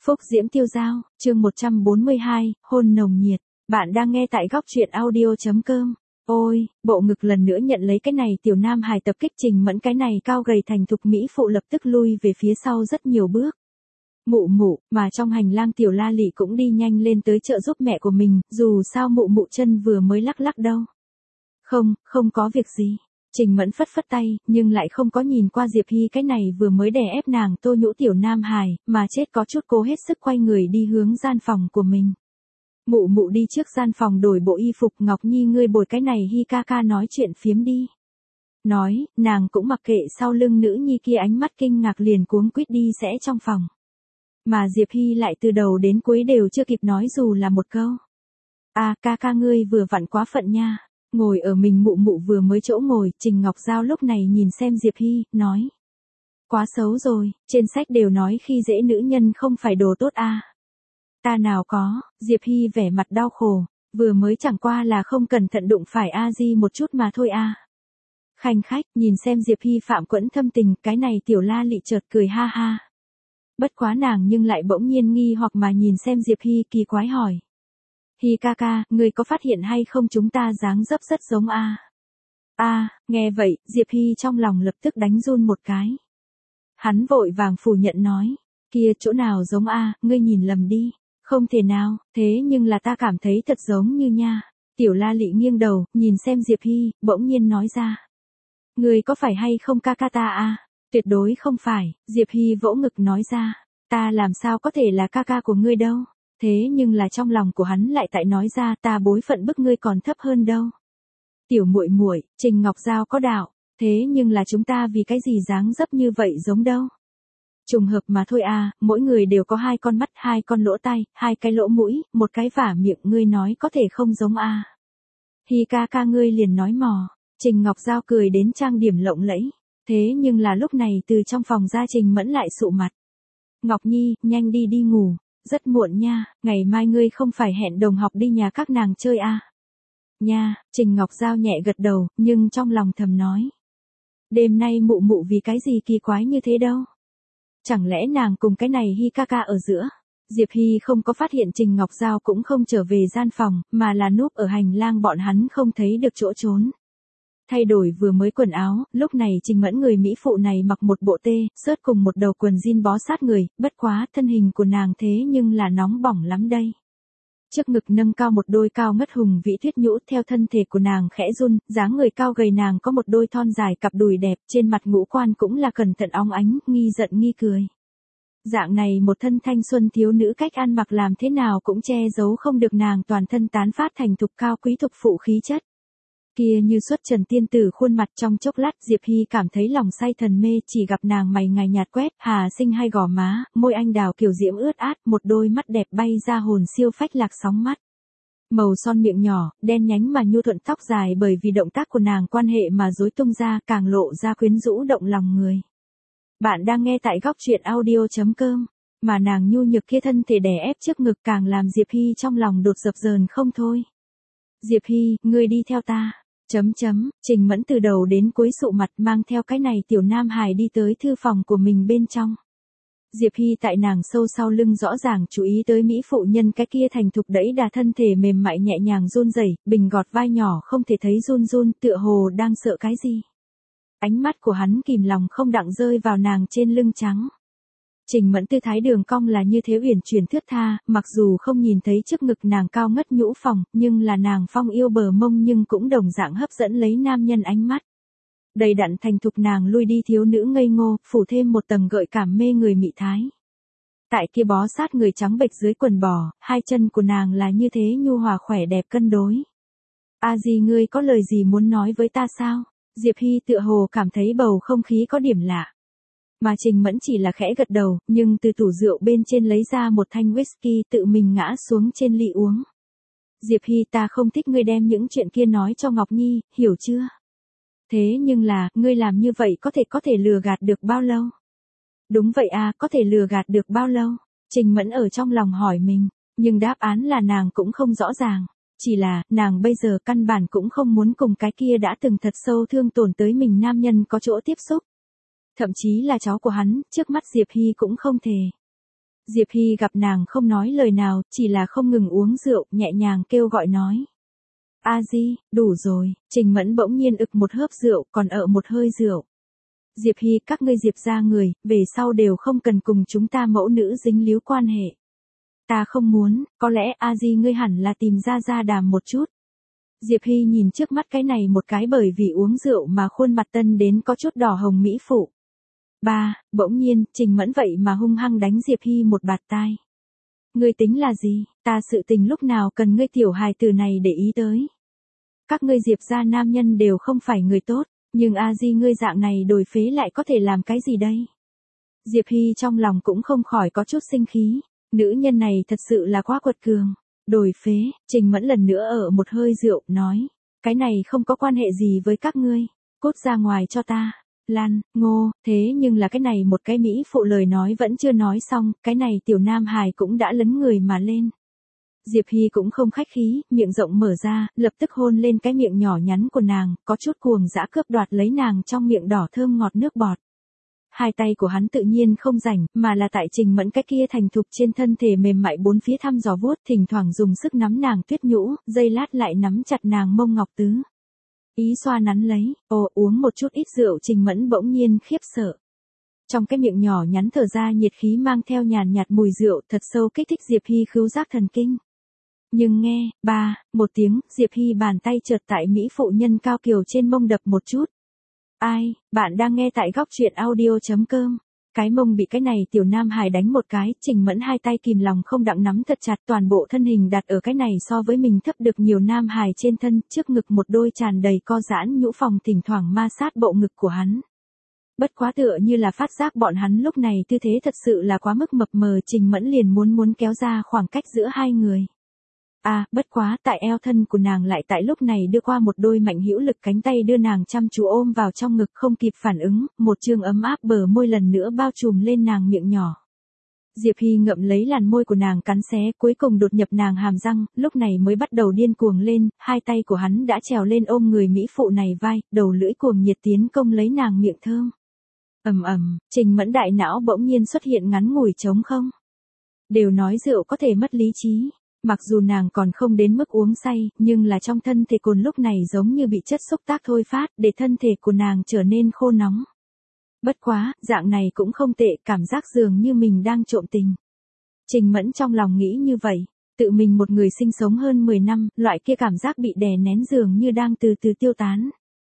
Phúc Diễm Tiêu Dao, chương 142, hôn nồng nhiệt. Bạn đang nghe tại góc truyện audio.com. Ôi, bộ ngực lần nữa nhận lấy cái này tiểu nam hài tập kích Trình Mẫn, cái này cao gầy thành thục mỹ phụ lập tức lui về phía sau rất nhiều bước. Mụ mụ, mà trong hành lang tiểu La Lị cũng đi nhanh lên tới trợ giúp mẹ của mình, dù sao mụ mụ chân vừa mới lắc lắc đâu. Không có việc gì. Trình Mẫn phất phất tay, nhưng lại không có nhìn qua Diệp Hy cái này vừa mới đè ép nàng tô nhũ tiểu nam hài, mà chết có chút cố hết sức quay người đi hướng gian phòng của mình. Mụ mụ đi trước gian phòng đổi bộ y phục, Ngọc Nhi ngươi bồi cái này Hy ca ca nói chuyện phiếm đi. Nói, nàng cũng mặc kệ sau lưng nữ nhi kia ánh mắt kinh ngạc liền cuống quýt đi sẽ trong phòng. Mà Diệp Hy lại từ đầu đến cuối đều chưa kịp nói dù là một câu. À, ca ca ngươi vừa vặn quá phận nha. Ngồi ở mình mụ mụ vừa mới chỗ ngồi, Trình Ngọc Giao lúc này nhìn xem Diệp Hy, nói. Quá xấu rồi, trên sách đều nói khi dễ nữ nhân không phải đồ tốt à. Ta nào có, Diệp Hy vẻ mặt đau khổ, vừa mới chẳng qua là không cẩn thận đụng phải A-di một chút mà thôi à. Khanh khách, nhìn xem Diệp Hy phạm quẫn thâm tình, cái này tiểu La Lị chợt cười ha ha. Bất quá nàng nhưng lại bỗng nhiên nghi hoặc mà nhìn xem Diệp Hy kỳ quái hỏi. Hy ca ca, ngươi có phát hiện hay không chúng ta dáng dấp rất giống a? Nghe vậy, Diệp Hy trong lòng lập tức đánh run một cái. Hắn vội vàng phủ nhận nói, kia chỗ nào giống a, ngươi nhìn lầm đi, không thể nào, thế nhưng là ta cảm thấy thật giống như nha. Tiểu La Lị nghiêng đầu, nhìn xem Diệp Hy, bỗng nhiên nói ra. Ngươi có phải hay không ca ca ta a? Tuyệt đối không phải, Diệp Hy vỗ ngực nói ra, ta làm sao có thể là ca ca của ngươi đâu. Thế nhưng là trong lòng của hắn lại tại nói ra ta bối phận bức ngươi còn thấp hơn đâu. Tiểu muội muội, Trình Ngọc Giao có đạo, thế nhưng là chúng ta vì cái gì dáng dấp như vậy giống đâu. Trùng hợp mà thôi à, mỗi người đều có hai con mắt, hai con lỗ tai, hai cái lỗ mũi, một cái vả miệng, ngươi nói có thể không giống à. Hi ca ca ngươi liền nói mò, Trình Ngọc Giao cười đến trang điểm lộng lẫy, thế nhưng là lúc này từ trong phòng ra Trình Mẫn lại sụ mặt. Ngọc Nhi, nhanh đi đi ngủ. Rất muộn nha, ngày mai ngươi không phải hẹn đồng học đi nhà các nàng chơi à? Nha, Trình Ngọc Giao nhẹ gật đầu, nhưng trong lòng thầm nói. Đêm nay mụ mụ vì cái gì kỳ quái như thế đâu? Chẳng lẽ nàng cùng cái này Hy ca ca ở giữa? Diệp Hy không có phát hiện Trình Ngọc Giao cũng không trở về gian phòng, mà là núp ở hành lang bọn hắn không thấy được chỗ trốn. Thay đổi vừa mới quần áo, lúc này Trình Mẫn người mỹ phụ này mặc một bộ tê, sớt cùng một đầu quần jean bó sát người, bất quá thân hình của nàng thế nhưng là nóng bỏng lắm đây. Trước ngực nâng cao một đôi cao ngất hùng vĩ tuyết nhũ, theo thân thể của nàng khẽ run, dáng người cao gầy nàng có một đôi thon dài cặp đùi đẹp, trên mặt ngũ quan cũng là cẩn thận óng ánh, nghi giận nghi cười. Dạng này một thân thanh xuân thiếu nữ cách ăn mặc làm thế nào cũng che giấu không được nàng toàn thân tán phát thành thục cao quý thục phụ khí chất. Kia như xuất trần tiên tử khuôn mặt, trong chốc lát Diệp Hy cảm thấy lòng say thần mê, chỉ gặp nàng mày ngài nhạt quét, hà sinh hai gò má, môi anh đào kiểu diễm ướt át, một đôi mắt đẹp bay ra hồn siêu phách lạc sóng mắt. Màu son miệng nhỏ, đen nhánh mà nhu thuận, tóc dài bởi vì động tác của nàng quan hệ mà rối tung ra, càng lộ ra quyến rũ động lòng người. Bạn đang nghe tại góc truyện audio.com, mà nàng nhu nhược kia thân thể đè ép trước ngực càng làm Diệp Hy trong lòng đột dập dờn không thôi. Diệp Hy, ngươi đi theo ta. Trình Mẫn từ đầu đến cuối sụ mặt mang theo cái này tiểu nam hài đi tới thư phòng của mình bên trong. Diệp Hy tại nàng sâu sau lưng rõ ràng chú ý tới mỹ phụ nhân cái kia thành thục đẫy đà thân thể mềm mại nhẹ nhàng run rẩy, bình gọt vai nhỏ không thể thấy run run, tựa hồ đang sợ cái gì. Ánh mắt của hắn kìm lòng không đặng rơi vào nàng trên lưng trắng. Trình Mẫn tư thái đường cong là như thế uyển chuyển thướt tha, mặc dù không nhìn thấy trước ngực nàng cao ngất nhũ phòng, nhưng là nàng phong yêu bờ mông nhưng cũng đồng dạng hấp dẫn lấy nam nhân ánh mắt. Đầy đặn thành thục nàng lui đi thiếu nữ ngây ngô, phủ thêm một tầng gợi cảm mê người mị thái. Tại kia bó sát người trắng bệch dưới quần bò, hai chân của nàng là như thế nhu hòa khỏe đẹp cân đối. Gì ngươi có lời gì muốn nói với ta sao? Diệp Hy tựa hồ cảm thấy bầu không khí có điểm lạ. Mà Trình Mẫn chỉ là khẽ gật đầu, nhưng từ tủ rượu bên trên lấy ra một thanh whisky tự mình ngã xuống trên ly uống. Diệp Hy, ta không thích ngươi đem những chuyện kia nói cho Ngọc Nhi, hiểu chưa? Thế nhưng là, ngươi làm như vậy có thể lừa gạt được bao lâu? Đúng vậy à, có thể lừa gạt được bao lâu? Trình Mẫn ở trong lòng hỏi mình, nhưng đáp án là nàng cũng không rõ ràng. Chỉ là, nàng bây giờ căn bản cũng không muốn cùng cái kia đã từng thật sâu thương tổn tới mình nam nhân có chỗ tiếp xúc. Thậm chí là cháu của hắn, trước mắt Diệp Hy cũng không thể. Diệp Hy gặp nàng không nói lời nào, chỉ là không ngừng uống rượu, nhẹ nhàng kêu gọi nói. A Di, đủ rồi, Trình Mẫn bỗng nhiên ực một hớp rượu, còn một hơi rượu. Diệp Hy, các ngươi Diệp gia người, về sau đều không cần cùng chúng ta mẫu nữ dính líu quan hệ. Ta không muốn, có lẽ A Di ngươi hẳn là tìm ra đàm một chút. Diệp Hy nhìn trước mắt cái này một cái bởi vì uống rượu mà khuôn mặt tân đến có chút đỏ hồng mỹ phụ. Bỗng nhiên, Trình Mẫn vậy mà hung hăng đánh Diệp Hy một bạt tai. Ngươi tính là gì, ta sự tình lúc nào cần ngươi tiểu hài tử này để ý tới. Các ngươi Diệp gia nam nhân đều không phải người tốt, nhưng A Di ngươi dạng này đổi phế lại có thể làm cái gì đây? Diệp Hy trong lòng cũng không khỏi có chút sinh khí, nữ nhân này thật sự là quá quật cường. Đổi phế, Trình Mẫn lần nữa một hơi rượu, nói, cái này không có quan hệ gì với các ngươi, cút ra ngoài cho ta. Lan, Ngô, thế nhưng là cái này một cái mỹ phụ lời nói vẫn chưa nói xong, cái này tiểu nam hài cũng đã lấn người mà lên. Diệp Hy cũng không khách khí, miệng rộng mở ra, lập tức hôn lên cái miệng nhỏ nhắn của nàng, có chút cuồng dã cướp đoạt lấy nàng trong miệng đỏ thơm ngọt nước bọt. Hai tay của hắn tự nhiên không rảnh, mà là tại Trình Mẫn cái kia thành thục trên thân thể mềm mại bốn phía thăm dò vuốt, thỉnh thoảng dùng sức nắm nàng tuyết nhũ, giây lát lại nắm chặt nàng mông ngọc tứ. Ý xoa nắn lấy, uống một chút ít rượu, Trình Mẫn bỗng nhiên khiếp sợ. Trong cái miệng nhỏ nhắn thở ra nhiệt khí mang theo nhàn nhạt mùi rượu thật sâu kích thích Diệp Hy khứu giác thần kinh. Nhưng nghe, một tiếng, Diệp Hy bàn tay chợt tại mỹ phụ nhân cao kiều trên mông đập một chút. Ai, bạn đang nghe tại góc truyện audio.com. Cái mông bị cái này tiểu nam hài đánh một cái, Trình Mẫn hai tay kìm lòng không đặng nắm thật chặt, toàn bộ thân hình đặt ở cái này so với mình thấp được nhiều nam hài trên thân, trước ngực một đôi tràn đầy co giãn nhũ phòng thỉnh thoảng ma sát bộ ngực của hắn. Bất quá tựa như là phát giác bọn hắn lúc này tư thế thật sự là quá mức mập mờ, Trình Mẫn liền muốn kéo ra khoảng cách giữa hai người. Bất quá tại eo thân của nàng lại tại lúc này đưa qua một đôi mạnh hữu lực cánh tay đưa nàng chăm chú ôm vào trong ngực, không kịp phản ứng, một chương ấm áp bờ môi lần nữa bao trùm lên nàng miệng nhỏ. Diệp Hy ngậm lấy làn môi của nàng cắn xé, cuối cùng đột nhập nàng hàm răng, lúc này mới bắt đầu điên cuồng lên, hai tay của hắn đã trèo lên ôm người mỹ phụ này vai, đầu lưỡi cuồng nhiệt tiến công lấy nàng miệng thơm. Trình Mẫn đại não bỗng nhiên xuất hiện ngắn ngủi trống không. Đều nói rượu có thể mất lý trí. Mặc dù nàng còn không đến mức uống say, nhưng là trong thân thể cồn lúc này giống như bị chất xúc tác thôi phát, để thân thể của nàng trở nên khô nóng. Bất quá, dạng này cũng không tệ, cảm giác dường như mình đang trộm tình. Trình Mẫn trong lòng nghĩ như vậy, tự mình một người sinh sống hơn 10 năm, loại kia cảm giác bị đè nén dường như đang từ từ tiêu tán.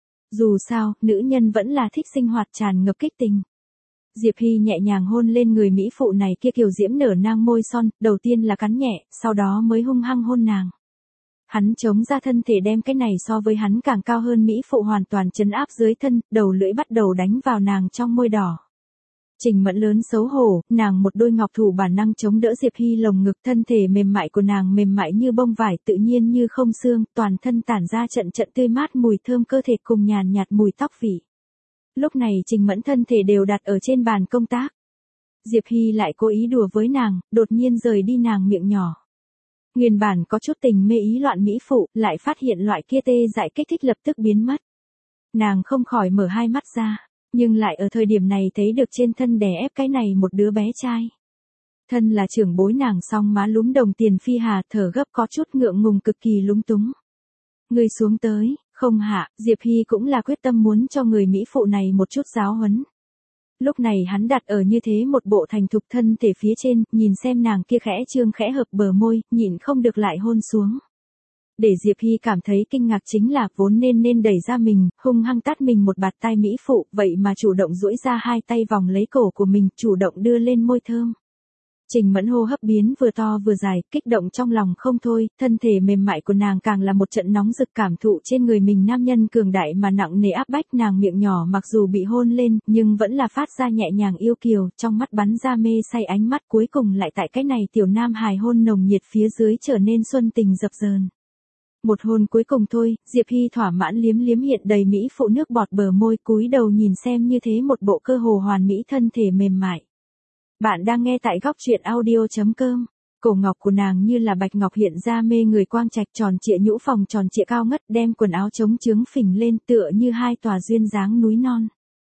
Dù sao, nữ nhân vẫn là thích sinh hoạt tràn ngập kích tình. Diệp Hy nhẹ nhàng hôn lên người mỹ phụ này kia kiều diễm nở nang môi son, đầu tiên là cắn nhẹ, sau đó mới hung hăng hôn nàng. Hắn chống ra thân thể đem cái này so với hắn càng cao hơn mỹ phụ hoàn toàn trấn áp dưới thân, đầu lưỡi bắt đầu đánh vào nàng trong môi đỏ. Trình Mẫn lớn xấu hổ, nàng một đôi ngọc thủ bản năng chống đỡ Diệp Hy lồng ngực, thân thể mềm mại của nàng mềm mại như bông vải, tự nhiên như không xương, toàn thân tản ra trận tươi mát mùi thơm cơ thể cùng nhàn nhạt mùi tóc vị. Lúc này Trình Mẫn thân thể đều đặt ở trên bàn công tác. Diệp Hy lại cố ý đùa với nàng, đột nhiên rời đi nàng miệng nhỏ. Nguyên bản có chút tình mê ý loạn mỹ phụ, lại phát hiện loại kia tê dại kích thích lập tức biến mất. Nàng không khỏi mở hai mắt ra, nhưng lại ở thời điểm này thấy được trên thân đè ép cái này một đứa bé trai. Thân là trưởng bối nàng song má lúm đồng tiền phi hà, thở gấp có chút ngượng ngùng cực kỳ lúng túng. Người xuống tới. Không hạ, Diệp Hy cũng là quyết tâm muốn cho người mỹ phụ này một chút giáo huấn. Lúc này hắn đặt ở như thế một bộ thành thục thân thể phía trên, nhìn xem nàng kia khẽ trương khẽ hợp bờ môi, nhịn không được lại hôn xuống. Để Diệp Hy cảm thấy kinh ngạc chính là vốn nên đẩy ra mình, hung hăng tát mình một bạt tai mỹ phụ, vậy mà chủ động duỗi ra hai tay vòng lấy cổ của mình, chủ động đưa lên môi thơm. Trình Mẫn hô hấp biến vừa to vừa dài, kích động trong lòng không thôi, thân thể mềm mại của nàng càng là một trận nóng rực, cảm thụ trên người mình nam nhân cường đại mà nặng nề áp bách, nàng miệng nhỏ mặc dù bị hôn lên, nhưng vẫn là phát ra nhẹ nhàng yêu kiều, trong mắt bắn ra mê say ánh mắt, cuối cùng lại tại cái này tiểu nam hài hôn nồng nhiệt phía dưới trở nên xuân tình dập dờn. Một hôn cuối cùng thôi, Diệp Hy thỏa mãn liếm liếm hiện đầy mỹ phụ nước bọt bờ môi, cúi đầu nhìn xem như thế một bộ cơ hồ hoàn mỹ thân thể mềm mại. Bạn đang nghe tại góc truyện audio.com. Cổ ngọc của nàng như là bạch ngọc hiện ra mê người quang trạch, tròn trịa nhũ phòng tròn trịa cao ngất, đem quần áo chống chướng phình lên tựa như hai tòa duyên dáng núi non.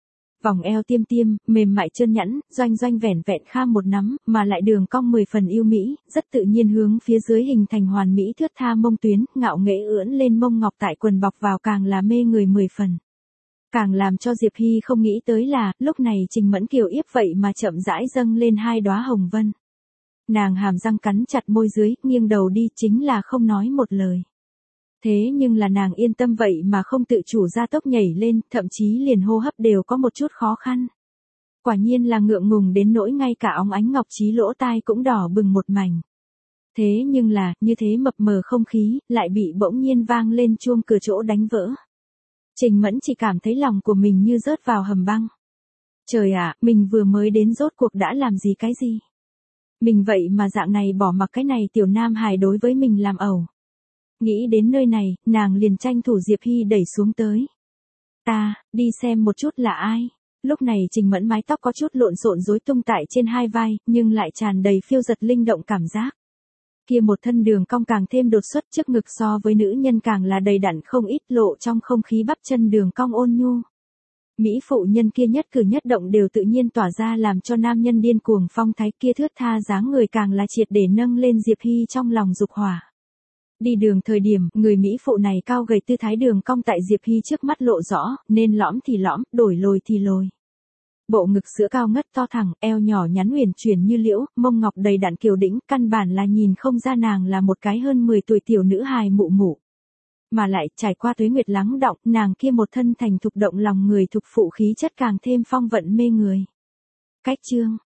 Vòng eo tiêm tiêm, mềm mại trơn nhẵn, doanh doanh vẻn vẹn kham một nắm, mà lại đường cong 10 phần yêu mỹ, rất tự nhiên hướng phía dưới hình thành hoàn mỹ thướt tha mông tuyến, ngạo nghễ ưỡn lên mông ngọc tại quần bọc vào càng là mê người 10 phần. Càng làm cho Diệp Hy không nghĩ tới là, lúc này Trình Mẫn Kiều yếp vậy mà chậm rãi dâng lên hai đóa hồng vân. Nàng hàm răng cắn chặt môi dưới, nghiêng đầu đi chính là không nói một lời. Thế nhưng là nàng yên tâm vậy mà không tự chủ ra tốc nhảy lên, thậm chí liền hô hấp đều có một chút khó khăn. Quả nhiên là ngượng ngùng đến nỗi ngay cả óng ánh ngọc trí lỗ tai cũng đỏ bừng một mảnh. Thế nhưng là, như thế mập mờ không khí, lại bị bỗng nhiên vang lên chuông cửa chỗ đánh vỡ. Trình Mẫn chỉ cảm thấy lòng của mình như rớt vào hầm băng. Trời ạ, mình vừa mới đến rốt cuộc đã làm gì cái gì? Mình vậy mà dạng này bỏ mặc cái này tiểu nam hài đối với mình làm ẩu. Nghĩ đến nơi này, nàng liền tranh thủ Diệp Hy đẩy xuống tới. Ta, đi xem một chút là ai. Lúc này Trình Mẫn mái tóc có chút lộn xộn rối tung tại trên hai vai, nhưng lại tràn đầy phiêu giật linh động cảm giác. Kia một thân đường cong càng thêm đột xuất, trước ngực so với nữ nhân càng là đầy đặn không ít, lộ trong không khí bắp chân đường cong ôn nhu. Mỹ phụ nhân kia nhất cử nhất động đều tự nhiên tỏa ra làm cho nam nhân điên cuồng phong thái, kia thướt tha dáng người càng là triệt để nâng lên Diệp Hy trong lòng dục hỏa. Đi đường thời điểm, người Mỹ phụ này cao gầy tư thái đường cong tại Diệp Hy trước mắt lộ rõ, nên lõm thì lõm, đổi lồi thì lồi. Bộ ngực sữa cao ngất to thẳng, eo nhỏ nhắn huyền chuyển như liễu, mông ngọc đầy đặn kiều đĩnh, căn bản là nhìn không ra nàng là một cái hơn 10 tuổi tiểu nữ hài mụ mụ. Mà lại, trải qua tuế nguyệt lắng đọng, nàng kia một thân thành thục động lòng người thục phụ khí chất càng thêm phong vận mê người. Cách chương